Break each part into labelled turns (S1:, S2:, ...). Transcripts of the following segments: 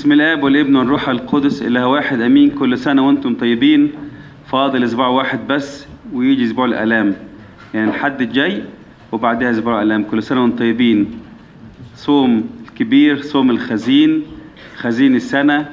S1: بسم الاب والابن والروح القدس اله واحد امين. كل سنه وانتم طيبين. فاضل اسبوع واحد بس ويجي اسبوع الالام، يعني الحد الجاي وبعدها اسبوع الالام. كل سنه وانتم طيبين. صوم الكبير، صوم الخزين، خزين السنه.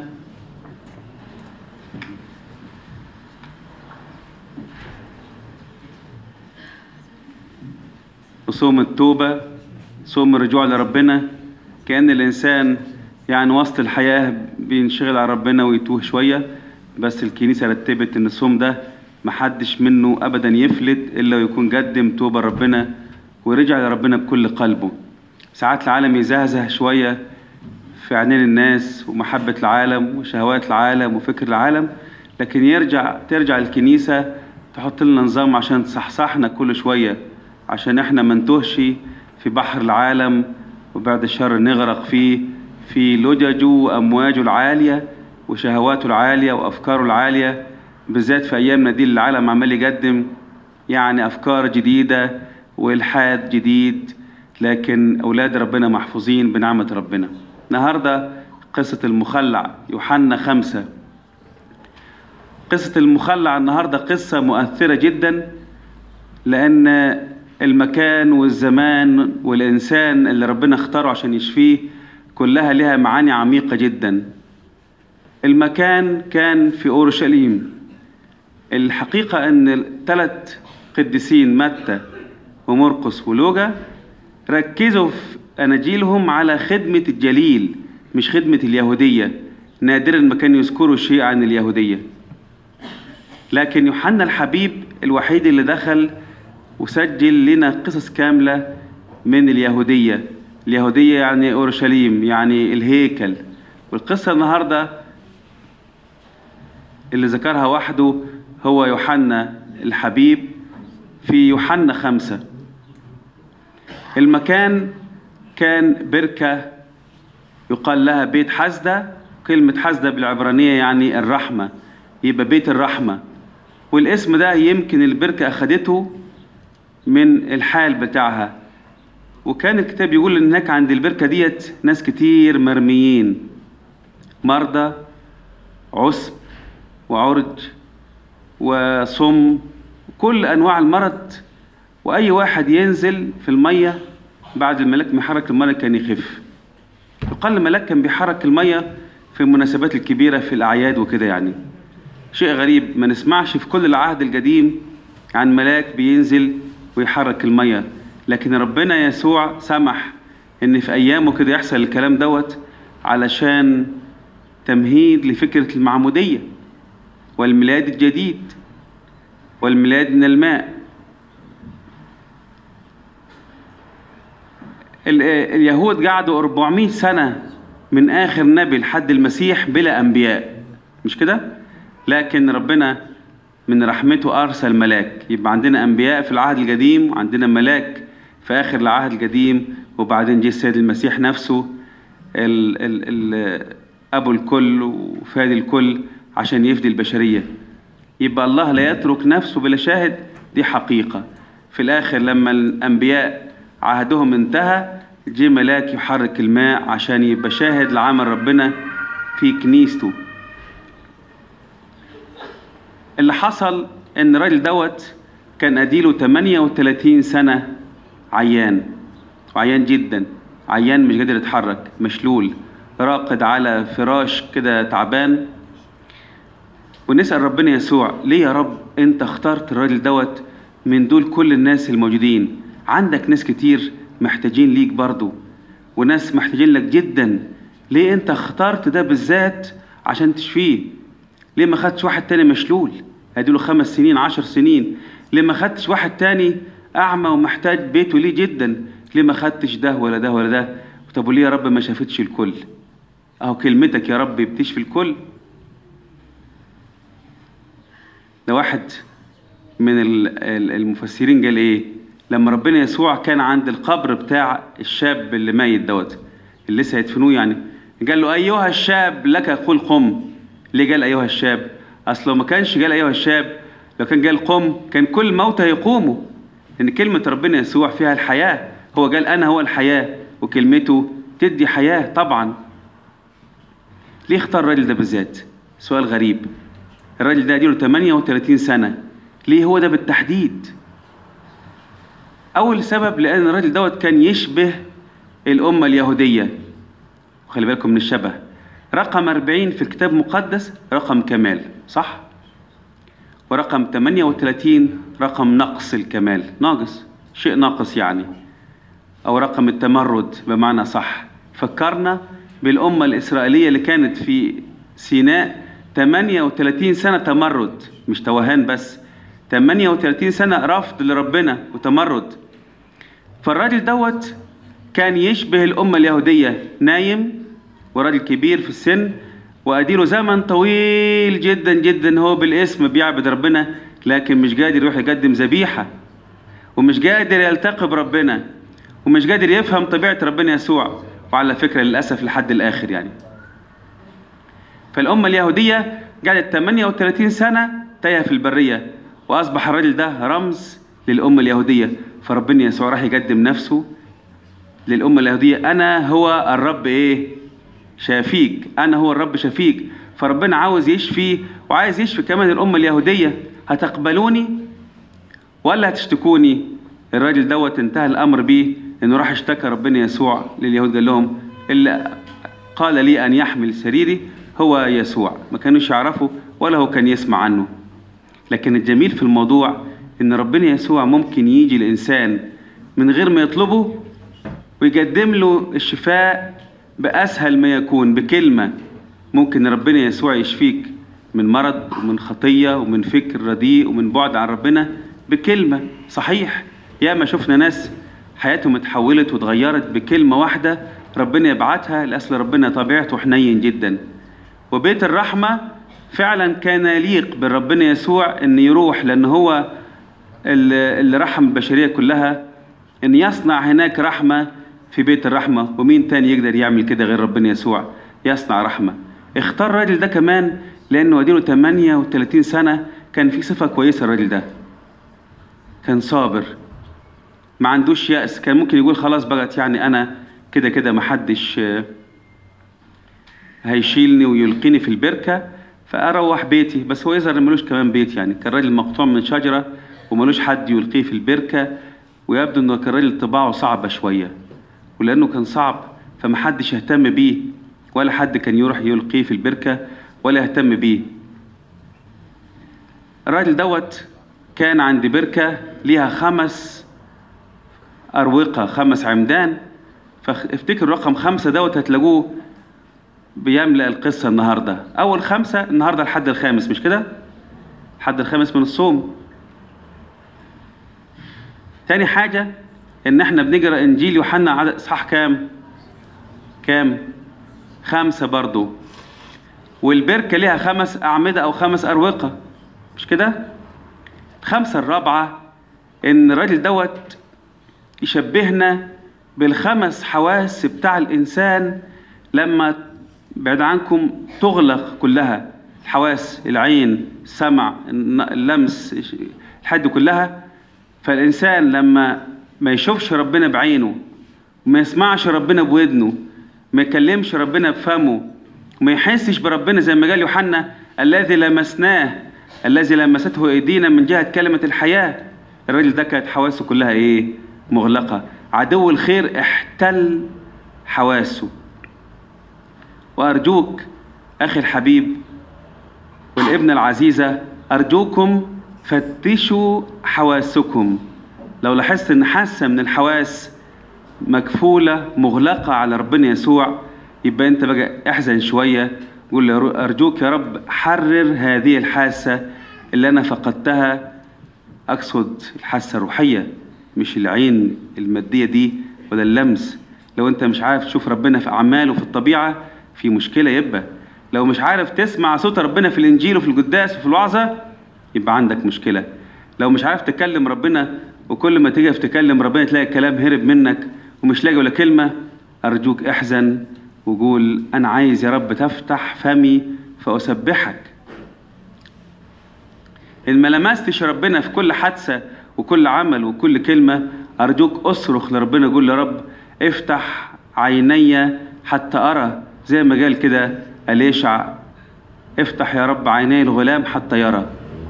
S1: وصوم التوبه، صوم الرجوع لربنا. كأن الإنسان يعني وسط الحياة بينشغل على ربنا ويتوه شوية، بس الكنيسة رتبت إن الصوم ده محدش منه أبدا يفلت إلا ويكون قدم توبة ربنا ورجع لربنا بكل قلبه. ساعات العالم يزهزه شوية في عينين الناس ومحبة العالم وشهوات العالم وفكر العالم، لكن ترجع الكنيسة تحط لنا نظام عشان تصحصحنا كل شوية، عشان احنا منتوهش في بحر العالم وبعد الشر نغرق فيه في لججه وأمواجه العالية وشهواته العالية وأفكاره العالية، بالذات في أيامنا دي العالم عمال يقدم يعني أفكار جديدة وإلحاد جديد، لكن أولاد ربنا محفوظين بنعمة ربنا. النهاردة قصة المخلع، يوحنا 5. قصة المخلع النهاردة قصة مؤثرة جدا، لأن المكان والزمان والإنسان اللي ربنا اختاره عشان يشفيه كلها لها معاني عميقة جدا. المكان كان في أورشليم. الحقيقة أن الثلاث قديسين متى ومرقس ولوقا ركزوا في أناجيلهم على خدمة الجليل مش خدمة اليهودية. نادرا ما كانوا يذكروا شيء عن اليهودية، لكن يوحنا الحبيب الوحيد اللي دخل وسجل لنا قصص كاملة من اليهودية. اليهودية يعني أورشليم، يعني الهيكل. والقصة النهاردة اللي ذكرها وحده هو يوحنا الحبيب في يوحنا 5. المكان كان بركة يقال لها بيت حسدة. كلمة حسدة بالعبرانية يعني الرحمة، يبقى بيت الرحمة. والاسم ده يمكن البركة أخدته من الحال بتاعها. وكان الكتاب يقول ان هناك عند البركة ديت ناس كتير مرميين، مرضى، عسب وعرج وصم، كل انواع المرض. واي واحد ينزل في المية بعد الملاك ما يحرك المية كان يخف. يقال الملاك كان بيحرك المية في المناسبات الكبيرة في الاعياد وكده، يعني شيء غريب ما نسمعش في كل العهد القديم عن ملاك بينزل ويحرك المية، لكن ربنا يسوع سمح ان في ايامه كده يحصل الكلام دوت علشان تمهيد لفكرة المعمودية والميلاد الجديد والميلاد من الماء. اليهود قعدوا 400 سنة من آخر نبي لحد المسيح بلا أنبياء، مش كده؟ لكن ربنا من رحمته أرسل ملاك. يبقى عندنا أنبياء في العهد القديم وعندنا ملاك في آخر العهد القديم، وبعدين جه السيد المسيح نفسه أبو الكل وفادي الكل عشان يفدي البشرية. يبقى الله لا يترك نفسه بلا شاهد، دي حقيقة. في الآخر لما الأنبياء عهدهم انتهى جه ملاك يحرك الماء عشان يبقى شاهد لعمل ربنا في كنيسته. اللي حصل ان الراجل دوت كان اديله 38 سنة عيان، وعيان جدا، عيان مش قادر يتحرك، مشلول، راقد على فراش كده تعبان. ونسأل ربنا يسوع ليه يا رب انت اخترت الراجل دوت من دول كل الناس الموجودين؟ عندك ناس كتير محتاجين ليك برضو وناس محتاجين لك جدا، ليه انت اخترت ده بالذات عشان تشفيه؟ ليه ما خدتش واحد تاني مشلول هديله 5 سنين 10 سنين؟ ليه ما خدتش واحد تاني أعمى ومحتاج بيته ليه جدا؟ ليه ما خدتش ده ولا ده ولا ده؟ طب وليه يا رب ما شافتش الكل؟ أهو كلمتك يا رب بتشفي الكل. ده واحد من المفسرين قال إيه لما ربنا يسوع كان عند القبر بتاع الشاب اللي ميت دوت اللي لسه هيدفنوه، يعني قال له أيها الشاب لك قل قم. ليه قال أيها الشاب؟ أصل لو ما كانش قال أيها الشاب، لو كان قال قم كان كل الموتى يقوموا، لأن كلمة ربنا يسوع فيها الحياة. هو قال أنا هو الحياة، وكلمته تدي حياة طبعا. ليه اختار الراجل ده بالذات؟ سؤال غريب. الراجل ده اديله 38 سنة، ليه هو ده بالتحديد؟ أول سبب لأن الراجل دوت كان يشبه الأمة اليهودية. وخلي بالكم من الشبه. رقم 40 في الكتاب المقدس رقم كمال، صح؟ ورقم 38 رقم نقص الكمال، ناقص، شيء ناقص يعني، أو رقم التمرد بمعنى صح. فكرنا بالأمة الإسرائيلية اللي كانت في سيناء 38 سنة تمرد، مش توهان بس، 38 سنة رفض لربنا وتمرد. فالراجل دوت كان يشبه الأمة اليهودية، نايم وراجل كبير في السن، وأديله زمن طويل جدا جدا هو بالاسم بيعبد ربنا، لكن مش قادر يروح يقدم ذبيحة، ومش قادر يلتقي بربنا، ومش قادر يفهم طبيعة ربنا يسوع. وعلى فكرة للأسف لحد الآخر يعني. فالأمة اليهودية قعدت 38 سنة تايهة في البرية، وأصبح الراجل ده رمز للأمة اليهودية. فربنا يسوع راح يقدم نفسه للأمة اليهودية، أنا هو الرب إيه؟ شافيك، أنا هو الرب شافيك. فربنا عاوز يشفي، وعايز يشفي كمان الأمة اليهودية. هتقبلوني ولا هتشتكوني؟ الراجل دوت انتهى الأمر بيه إنه راح اشتكى ربنا يسوع لليهود، قال لهم اللي قال لي أن يحمل سريري هو يسوع. ما كانوش يعرفوا ولا هو كان يسمع عنه. لكن الجميل في الموضوع إن ربنا يسوع ممكن يجي الإنسان من غير ما يطلبه ويقدم له الشفاء بأسهل ما يكون، بكلمة. ممكن ربنا يسوع يشفيك من مرض ومن خطية ومن فكر رديء ومن بعد عن ربنا بكلمة. صحيح، ياما شفنا ناس حياتهم اتحولت واتغيرت بكلمة واحدة ربنا يبعتها، لأصل ربنا طبيعته حنين جدا. وبيت الرحمة فعلا كان يليق بربنا يسوع ان يروح، لأن هو اللي رحم البشرية كلها، ان يصنع هناك رحمة في بيت الرحمة. ومين تاني يقدر يعمل كده غير ربنا يسوع يصنع رحمة؟ اختار الراجل ده كمان لأنه اديله 38 سنة. كان في صفة كويسة الراجل ده، كان صابر، ما عندوش يأس. كان ممكن يقول خلاص بقت يعني أنا كده كده محدش هيشيلني ويلقيني في البركة فأروح بيتي. بس هو يظهر ملوش كمان بيت يعني، كان راجل مقطوع من شجرة وملوش حد يلقيه في البركة. ويبدو إنه كان راجل طباعه صعبة شوية، ولأنه كان صعب فمحدش يهتم بيه، ولا حد كان يروح يلقيه في البركة ولا يهتم بيه. الراجل دوت كان عند بركة ليها 5 أروقة، 5 عمدان. فافتكر رقم 5 دوت هتلاقوه بيملأ القصة النهاردة. أول 5 النهاردة الحد الخامس، مش كده؟ الحد الخامس من الصوم. تاني حاجة إن احنا بنقرأ إنجيل يوحنا عدد إصحاح كام؟ 5 برضو. والبركة ليها 5 أعمدة أو 5 أروقة، مش كده؟ 5 الرابعة إن الراجل دوت يشبهنا بال5 حواس بتاع الإنسان لما بعد عنكم تغلق كلها الحواس، العين، السمع، اللمس، الحد كلها. فالإنسان لما ما يشوفش ربنا بعينه، وما يسمعش ربنا بودنه، ما يكلمش ربنا بفمه، وما يحسش بربنا زي ما قال يوحنا الذي لمسناه، الذي لمسته ايدينا من جهة كلمة الحياة. الراجل ده كانت حواسه كلها ايه؟ مغلقة. عدو الخير احتل حواسه. وارجوك اخي الحبيب والابنة العزيزة، ارجوكم فتشوا حواسكم. لو لاحظت ان حاسة من الحواس مكفولة مغلقة على ربنا يسوع، يبقى انت بقى احزن شوية، قول له ارجوك يا رب حرر هذه الحاسة اللي انا فقدتها. اقصد الحاسة الروحية، مش العين المادية دي ولا اللمس. لو انت مش عارف تشوف ربنا في اعماله في الطبيعة في مشكلة. يبقى لو مش عارف تسمع صوت ربنا في الانجيل وفي القداس وفي الوعظة يبقى عندك مشكلة. لو مش عارف تكلم ربنا وكل ما تيجي تكلم ربنا تلاقي الكلام هرب منك ومش لاقي ولا كلمة، أرجوك احزن وقول أنا عايز يا رب تفتح فمي فأسبحك. إن ما لمستش ربنا في كل حادثة وكل عمل وكل كلمة، أرجوك أصرخ لربنا، قول يا رب افتح عيني حتى أرى، زي ما قال كده أليشع افتح يا رب عيني الغلام حتى يرى.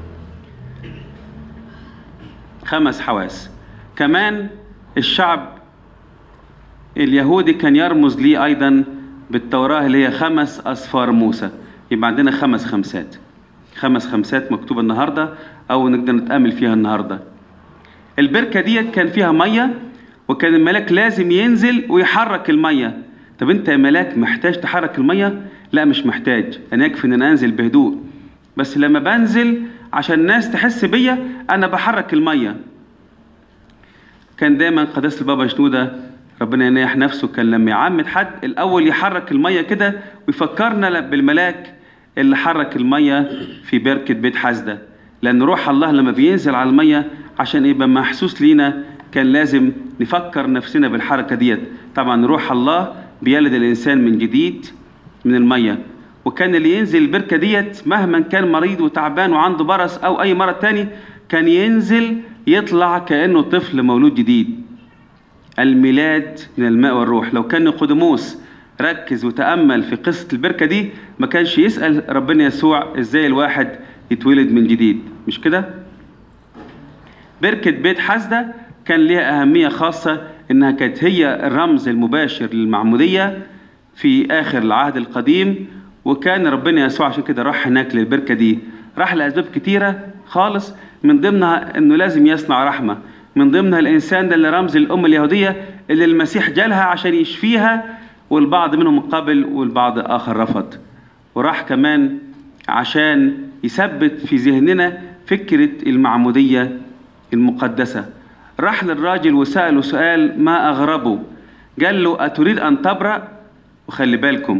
S1: 5 حواس. كمان الشعب اليهودي كان يرمز ليه أيضا بالتوراة اللي هي 5 أسفار موسى. يبقى عندنا 5 خمسات. 5 خمسات مكتوبة النهاردة أو نقدر نتأمل فيها النهاردة. البركة ديت كان فيها مية، وكان الملاك لازم ينزل ويحرك المية. طب انت يا ملاك محتاج تحرك المية؟ لا مش محتاج، انا يكفي ان انا انزل بهدوء، بس لما بنزل عشان الناس تحس بيا انا بحرك المية. كان دايما قداسة البابا شنودة ربنا ينيح نفسه كان لما يعمد حد الاول يحرك المية كده ويفكرنا بالملاك اللي حرك المية في بركة بيت حسدة، لان روح الله لما بينزل على المية عشان يبقى محسوس لينا كان لازم نفكر نفسنا بالحركة ديت. طبعا روح الله بيلد الإنسان من جديد من المية، وكان اللي ينزل البركة ديت مهما كان مريض وتعبان وعنده برص أو أي مرض تاني كان ينزل يطلع كأنه طفل مولود جديد. الميلاد من الماء والروح. لو كان نيقوديموس ركز وتأمل في قصة البركة دي ما كانش يسأل ربنا يسوع إزاي الواحد يتولد من جديد، مش كده؟ بركة بيت حسدة كان لها أهمية خاصة إنها كانت هي الرمز المباشر للمعمودية في آخر العهد القديم، وكان ربنا يسوع عشان كده راح هناك للبركة دي. راح لأسباب كتيرة خالص، من ضمنها إنه لازم يصنع رحمة، من ضمنها الإنسان ده اللي رمز الأمة اليهودية اللي المسيح جالها عشان يشفيها، والبعض منهم قبل والبعض آخر رفض. وراح كمان عشان يثبت في ذهننا فكرة المعمودية المقدسة. راح للراجل وسأله سؤال ما أغربه، قال له أتريد أن تبرأ؟ وخلي بالكم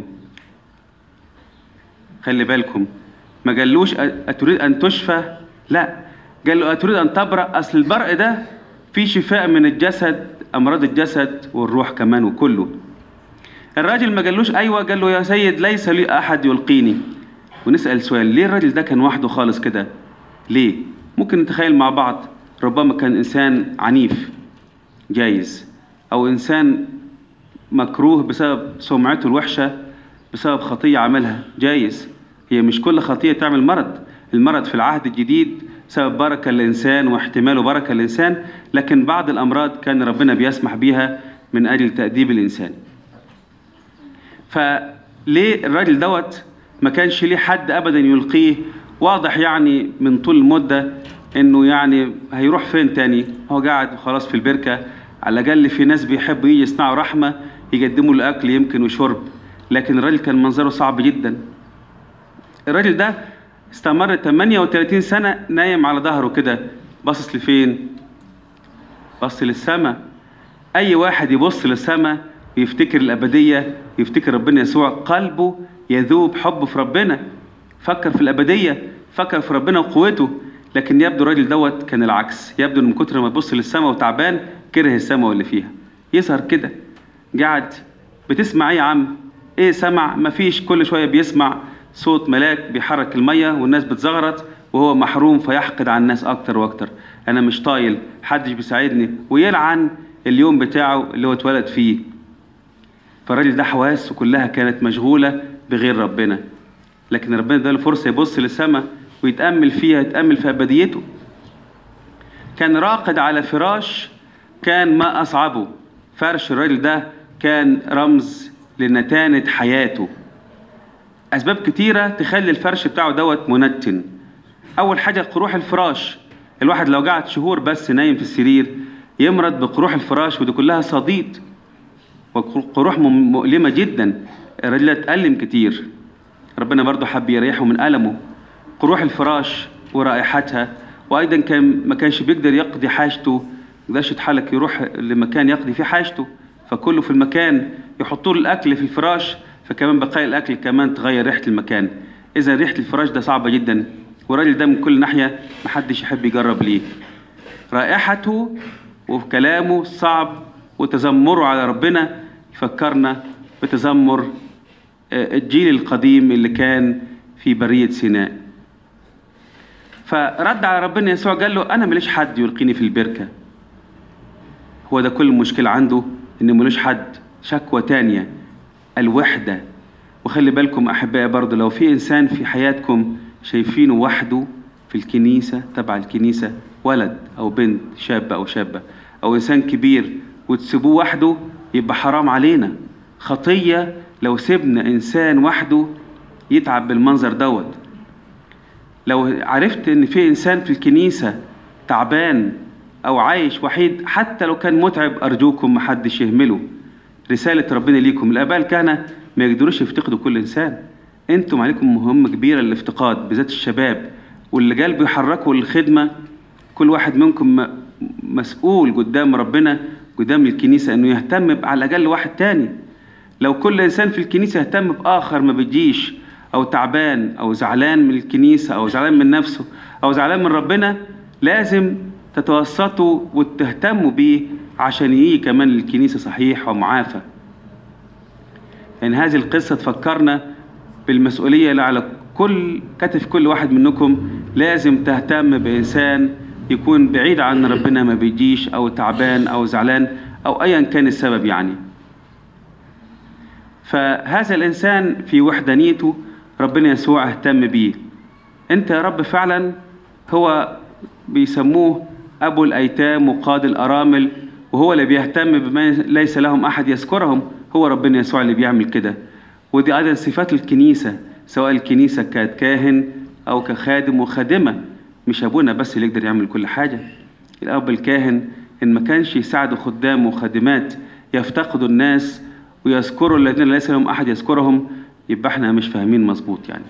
S1: ما قالوش أتريد أن تشفى، لا قال له أتريد أن تبرأ. أصل البرء ده في شفاء من الجسد، أمراض الجسد والروح كمان وكله. الراجل ما قالوش أيوة، قال له يا سيد ليس لي أحد يلقيني. ونسأل سؤال، ليه الراجل ده كان وحده خالص كده؟ ليه؟ ممكن نتخيل مع بعض، ربما كان إنسان عنيف جايز، أو إنسان مكروه بسبب سمعته الوحشة بسبب خطية عملها جايز. هي مش كل خطية تعمل مرض، المرض في العهد الجديد سبب بركة الإنسان واحتماله بركة الإنسان، لكن بعض الأمراض كان ربنا بيسمح بيها من أجل تأديب الإنسان. فليه الراجل دوت ما كانش ليه حد أبدا يلقيه؟ واضح يعني من طول المدة إنه يعني هيروح فين تاني؟ هو قاعد وخلاص في البركة. على الأقل في ناس بيحبوا يجي يصنعوا رحمة يقدموا له أكل يمكن وشرب، لكن الراجل كان منظره صعب جدا. الراجل ده استمر 38 سنة نايم على ظهره كده، باصص لفين؟ بص للسماء. أي واحد يبص للسماء ويفتكر الأبدية، يفتكر ربنا يسوع، قلبه يذوب حب في ربنا، فكر في الأبدية، فكر في ربنا وقوته. لكن يبدو الراجل دوت كان العكس، يبدو من كتر ما يبص للسماء وتعبان كره السماء واللي فيها. يظهر كده قاعد بتسمع ايه يا عم؟ ايه سمع؟ مفيش. كل شويه بيسمع صوت ملاك بيحرك الميه والناس بتزغرط وهو محروم، فيحقد على الناس اكتر واكتر. انا مش طايل، محدش بيساعدني، ويلعن اليوم بتاعه اللي هو اتولد فيه. فالراجل ده حواسه كلها كانت مشغوله بغير ربنا، لكن ربنا اداله فرصه يبص للسماء ويتامل فيها، يتامل في ابديته. كان راقد على فراش كان ما اصعبه. فرش الراجل ده كان رمز لنتانة حياته. أسباب كتيرة تخلي الفرش بتاعه دوت منتن. أول حاجة قروح الفراش. الواحد لو قعد شهور بس نايم في السرير يمرض بقروح الفراش، ودي كلها صديد وقروح مؤلمة جدا. الراجل اتألم كتير، ربنا برضو حب يريحه من ألمه. قروح الفراش ورائحتها، وأيضا ما كانش بيقدر يقضي حاجته، مقدرش يتحرك يروح لمكان يقضي فيه حاجته، فكله في المكان. يحطوا له الأكل في الفراش، فكمان بقايا الأكل كمان تغير ريحة المكان. إذا ريحة الفراش ده صعبة جدا، والراجل ده من كل ناحية محدش يحب يجرب ليه. رائحته وكلامه صعب، وتذمره على ربنا يفكرنا بتذمر الجيل القديم اللي كان في برية سيناء. فرد على ربنا يسوع قال له أنا مليش حد يلقيني في البركة. هو ده كل المشكلة عنده، إنه ملوش حد. شكوى تانية الوحدة. وخلي بالكم أحبائي برضو، لو في إنسان في حياتكم شايفينه وحده في الكنيسة، تبع الكنيسة، ولد أو بنت، شاب أو شابة أو إنسان كبير، وتسيبوه وحده، يبقى حرام علينا، خطية لو سيبنا إنسان وحده يتعب بالمنظر دوت. لو عرفت إن في إنسان في الكنيسة تعبان أو عايش وحيد، حتى لو كان متعب، أرجوكم محدش يهمله. رسالة ربنا ليكم، الآباء الكهنة ما يقدروش يفتقدوا كل إنسان، أنتم عليكم مهمة كبيرة الافتقاد، بالذات الشباب واللي قلبوا يحركوا للخدمة. كل واحد منكم مسؤول قدام ربنا، قدام الكنيسة، إنه يهتم على الأقل واحد تاني. لو كل إنسان في الكنيسة يهتم بآخر ما بيجيش، أو تعبان أو زعلان من الكنيسة أو زعلان من نفسه أو زعلان من ربنا، لازم تتوسطوا وتهتموا بيه عشان يجي كمان للكنيسة صحيح ومعافى. يعني هذه القصة تفكرنا بالمسؤولية اللي على كل كتف كل واحد منكم. لازم تهتم بإنسان يكون بعيد عن ربنا، ما بيجيش أو تعبان أو زعلان أو أيا كان السبب يعني. فهذا الإنسان في وحدانيته ربنا يسوع اهتم بيه. أنت يا رب فعلا، هو بيسموه أبو الأيتام وقاضي الأرامل، وهو اللي بيهتم بما ليس لهم أحد يذكرهم. هو ربنا يسوع اللي بيعمل كده. ودي أيضا صفات الكنيسة، سواء الكنيسة كانت كاهن أو كخادم وخادمة. مش أبونا بس اللي يقدر يعمل كل حاجة. الأب الكاهن إن ما كانش يساعدوا خدام وخادمات يفتقدوا الناس ويذكروا الذين ليس لهم أحد يذكرهم، يبقى احنا مش فاهمين مظبوط يعني.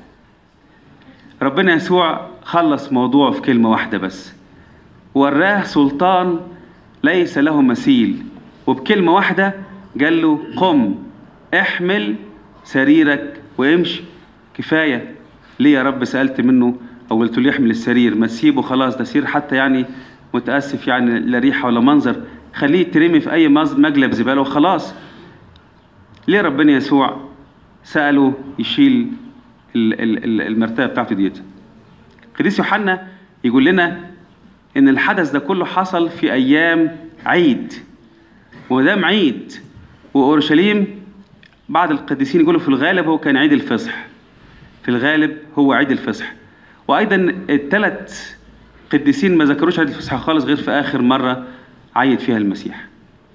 S1: ربنا يسوع خلص موضوع في كلمة واحدة بس، وراه سلطان ليس له مثيل، وبكلمة واحدة قال له قم احمل سريرك وامشي. كفاية. ليه يا رب سألت منه أو قلت له يحمل السرير؟ ما تسيبه خلاص، ده سرير حتى يعني متأسف يعني لا ريحة ولا منظر، خليه ترمي في أي مقلب زبالة وخلاص. ليه ربنا يسوع سأله يشيل المرتبة بتاعته ديت؟ قديس يوحنا يقول لنا إن الحدث ده كله حصل في أيام عيد، ودام عيد وأورشليم بعض القديسين يقولوا في الغالب هو كان عيد الفصح، في الغالب هو عيد الفصح. وأيضا الثلاث قديسين ما ذكروش عيد الفصح خالص غير في آخر مرة عيد فيها المسيح.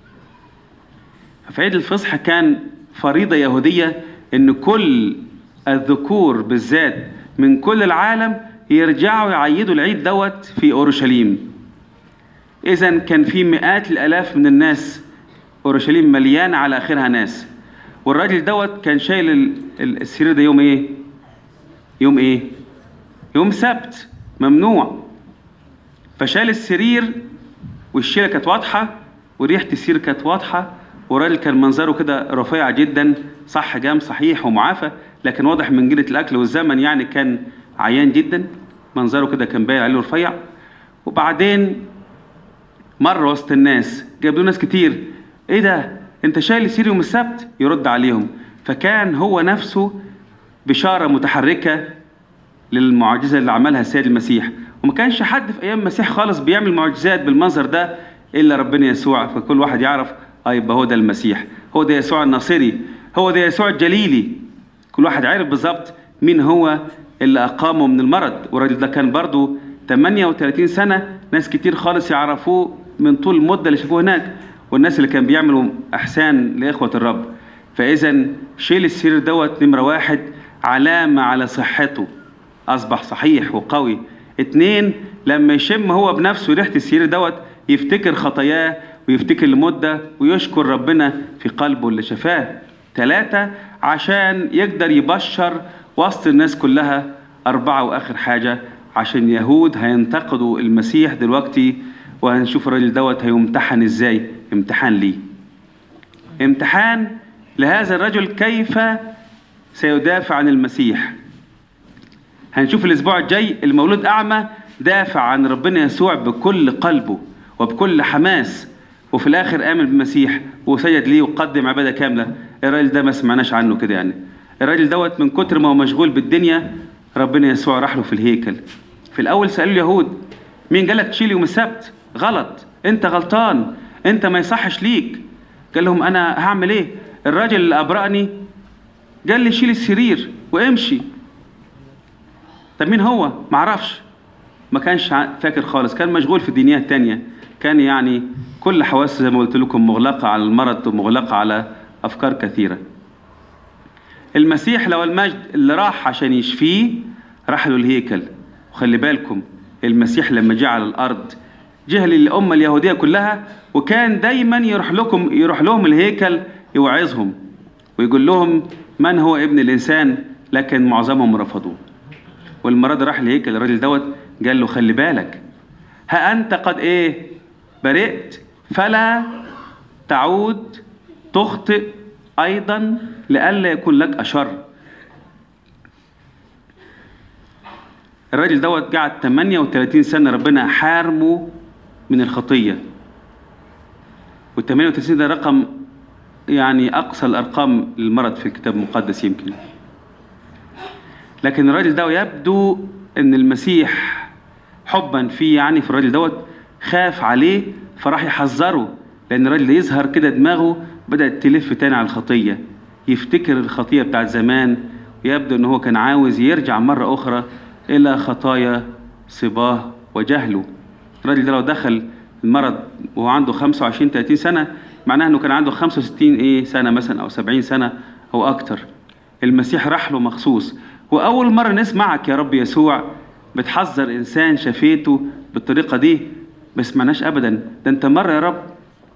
S1: في عيد الفصح كان فريضة يهودية إن كل الذكور بالذات من كل العالم يرجعوا يعيدوا العيد دوت في أورشليم. إذن كان في مئات الآلاف من الناس، أورشليم مليانة على آخرها ناس. والراجل دوت كان شايل السرير ده يوم إيه؟ يوم إيه؟ يوم سبت، ممنوع. فشال السرير والشيلة كانت واضحة وريحة السرير كانت واضحة، والراجل كان منظره كده رفيع جدا، صح جام صحيح ومعافى، لكن واضح من قلة الأكل والزمن يعني كان عيان جدا، منظره كده كان باين عليه رفيع. وبعدين مرة وسط الناس جاب له ناس كتير، ايه ده انت شايل السرير يوم السبت؟ يرد عليهم. فكان هو نفسه بشارة متحركة للمعجزة اللي عملها السيد المسيح. وما كانش حد في أيام المسيح خالص بيعمل معجزات بالمنظر ده إلا ربنا يسوع. فكل واحد يعرف يبقى هو ده المسيح، هو ده يسوع الناصري، هو ده يسوع الجليلي. كل واحد عارف بالظبط مين هو اللي أقامه من المرض. والراجل ده كان برضو 38 سنة، ناس كتير خالص يعرفوه من طول المدة اللي شافوه هناك، والناس اللي كان بيعملوا إحسان لإخوة الرب. فإذا شيل السرير دوت نمرة واحد، علامة على صحته، أصبح صحيح وقوي. 2، لما يشم هو بنفسه ريحة السرير دوت يفتكر خطاياه ويفتكر المدة ويشكر ربنا في قلبه اللي شفاه. 3، عشان يقدر يبشر وسط الناس كلها. 4، وآخر حاجة، عشان يهود هينتقدوا المسيح دلوقتي، وهنشوف الراجل دوت هيمتحن ازاي. امتحان ليه، امتحان لهذا الرجل كيف سيدافع عن المسيح. هنشوف الاسبوع الجاي المولود اعمى دافع عن ربنا يسوع بكل قلبه وبكل حماس، وفي الاخر امن بالمسيح وسجد ليه وقدم عباده كامله. الراجل ده ما سمعناش عنه كده يعني. الراجل دوت من كتر ما هو مشغول بالدنيا ربنا يسوع راح له في الهيكل. في الاول سالوا اليهود مين قال لك تشيل يوم السبت؟ غلط، انت غلطان، انت ما يصحش ليك. قال لهم انا هعمل ايه؟ الراجل اللي ابرأني قال لي شيل السرير وامشي. طب مين هو؟ معرفش، ما كانش فاكر خالص، كان مشغول في الدنيا التانية، كان يعني كل حواسه زي ما قلت لكم مغلقة على المرض ومغلقة على أفكار كثيرة. المسيح لو المجد اللي راح عشان يشفيه راح له الهيكل. وخلي بالكم المسيح لما جاء على الأرض جه للأمة اليهودية كلها، وكان دايما يروح لهم الهيكل يوعظهم ويقول لهم من هو ابن الإنسان، لكن معظمهم رفضوه. والمرة دي راح الهيكل الراجل دوت قال له خلي بالك، ها أنت قد إيه برئت، فلا تعود تخطئ أيضا لئلا يكون لك أشر. الراجل دوت قعد 38 سنة ربنا حارمه من الخطية، وال38 ده رقم يعني أقصى الأرقام للمرض في الكتاب المقدس يمكن. لكن الراجل ده يبدو أن المسيح حبا فيه يعني في الراجل دوت خاف عليه، فراح يحذره، لأن الراجل ده يظهر كده دماغه بدأت تلف تاني على الخطية، يفتكر الخطية بتاعت زمان، ويبدو أنه هو كان عاوز يرجع مرة أخرى إلى خطايا صباه وجهله. الراجل ده لو دخل المرض وهو عنده 25-30 سنة معناه أنه كان عنده 65 سنة مثلا أو 70 سنة أو أكتر. المسيح راح له مخصوص، وأول مرة نسمعك يا رب يسوع بتحذر إنسان شفيته بالطريقة دي، بس معناش أبدا. ده أنت مرة يا رب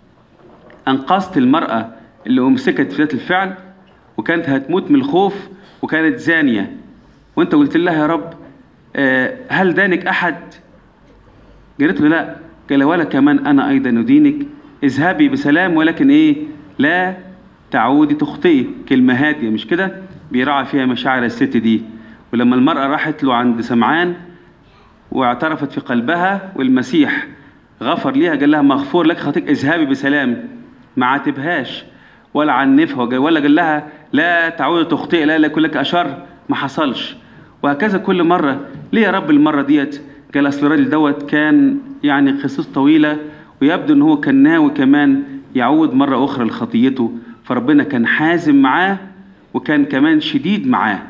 S1: أنقذت المرأة اللي أمسكت في ذات الفعل وكانت هتموت من الخوف وكانت زانية، وأنت قلت لها يا رب هل دانك أحد؟ قالت له لا. قال ولا كمان أنا أيضا ندينك، اذهبي بسلام ولكن لا تعودي تخطئي. كلمة هادية مش كده؟ بيراعى فيها مشاعر الست دي. ولما المرأة راحت له عند سمعان واعترفت في قلبها والمسيح غفر ليها قال لها مغفور لك خطيئتك اذهبي بسلام، ما عاتبهاش ولا عنفها ولا قال لها لا تعودي تخطئي لا يكون لك أشر، ما حصلش. وهكذا كل مرة. ليه يا رب المرة ديت؟ قال أصل الراجل دوت كان يعني قصص طويلة، ويبدو أنه هو كان ناوي كمان يعود مرة أخرى لخطيته، فربنا كان حازم معاه وكان كمان شديد معاه.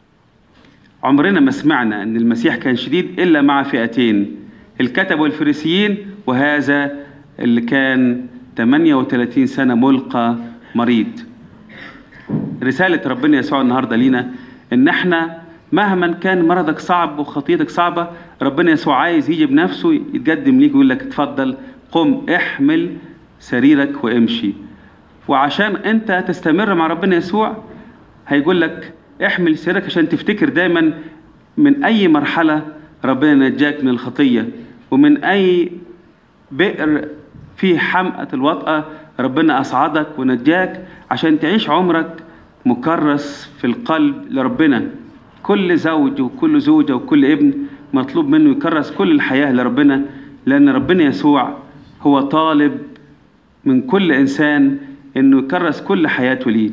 S1: عمرنا ما سمعنا أن المسيح كان شديد إلا مع فئتين، الكتب والفريسيين، وهذا اللي كان 38 سنة ملقى مريض. رسالة ربنا يسوع النهاردة لينا إن احنا مهما كان مرضك صعب وخطيتك صعبة، ربنا يسوع عايز يجي بنفسه يتقدم ليك ويقول لك اتفضل قم احمل سريرك وامشي. وعشان انت تستمر مع ربنا يسوع هيقول لك احمل سريرك عشان تفتكر دايما من اي مرحلة ربنا نجاك من الخطية، ومن اي بئر فيه حمقى الوطأة ربنا أصعدك ونجاك عشان تعيش عمرك مكرس في القلب لربنا. كل زوج وكل زوجة وكل ابن مطلوب منه يكرس كل الحياة لربنا، لأن ربنا يسوع هو طالب من كل إنسان إنه يكرس كل حياته ليه.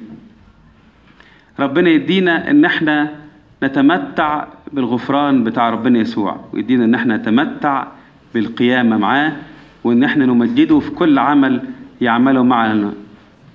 S1: ربنا يدينا إن احنا نتمتع بالغفران بتاع ربنا يسوع، ويدينا إن احنا نتمتع بالقيامة معاه، وإن احنا نمجده في كل عمل يعمله معنا.